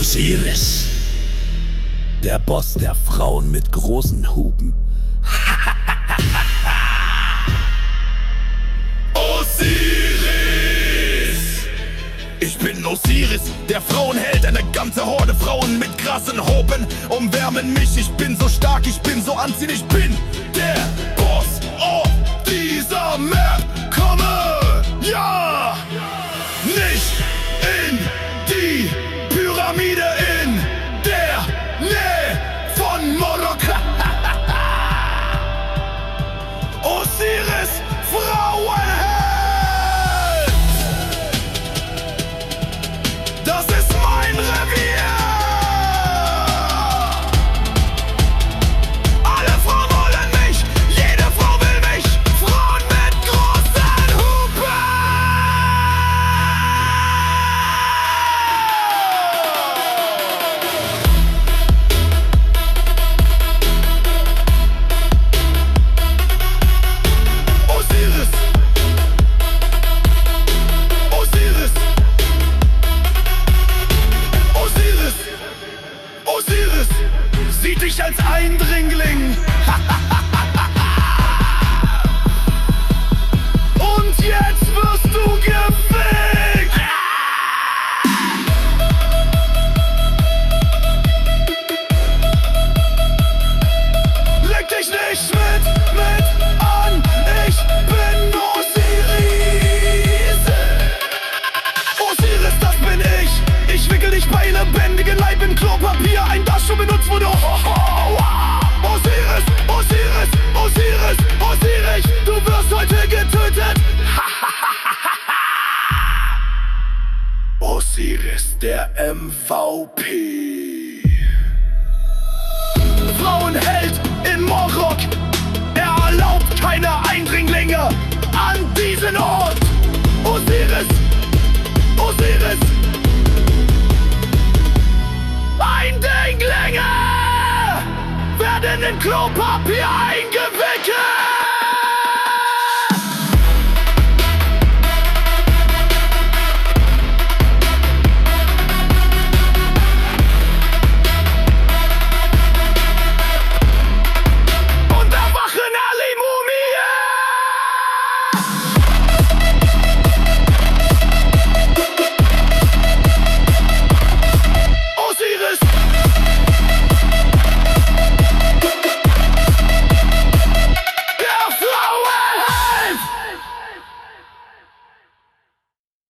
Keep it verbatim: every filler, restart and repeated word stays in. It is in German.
Osiris, der Boss der Frauen mit großen Hupen. Osiris! Ich bin Osiris, der Frauenheld, eine ganze Horde Frauen mit krassen Hopen umwärmen mich. Ich bin so stark, ich bin so anziehend, ich bin der Boss auf dieser Map. Komme, ja, nicht in die Pyramide in der Nähe von Mordor. Osiris, Frauenheld! Das ist mein Revier! Alle Frauen wollen mich, jede Frau will mich, Frauen mit großen Hupen! Osiris! Osiris! Osiris! Osiris! Sieht dich als Eindringling! Und jetzt wirst du gefickt! Leg dich nicht mit, mit an! Ich bin Osiris! Osiris, das bin ich! Ich wickel dich bei lebendigem Leib in Klopapier ein, das schon benutzt wurde. Oh, oh, oh. Osiris, Osiris, Osiris, Osiris, du wirst heute getötet. Osiris, der M V P. Frauenheld in Morrock. Er erlaubt keine Eindringlinge an diesen Ort. Osiris, Osiris. Eindringlinge werden in Klopapier eingewickelt.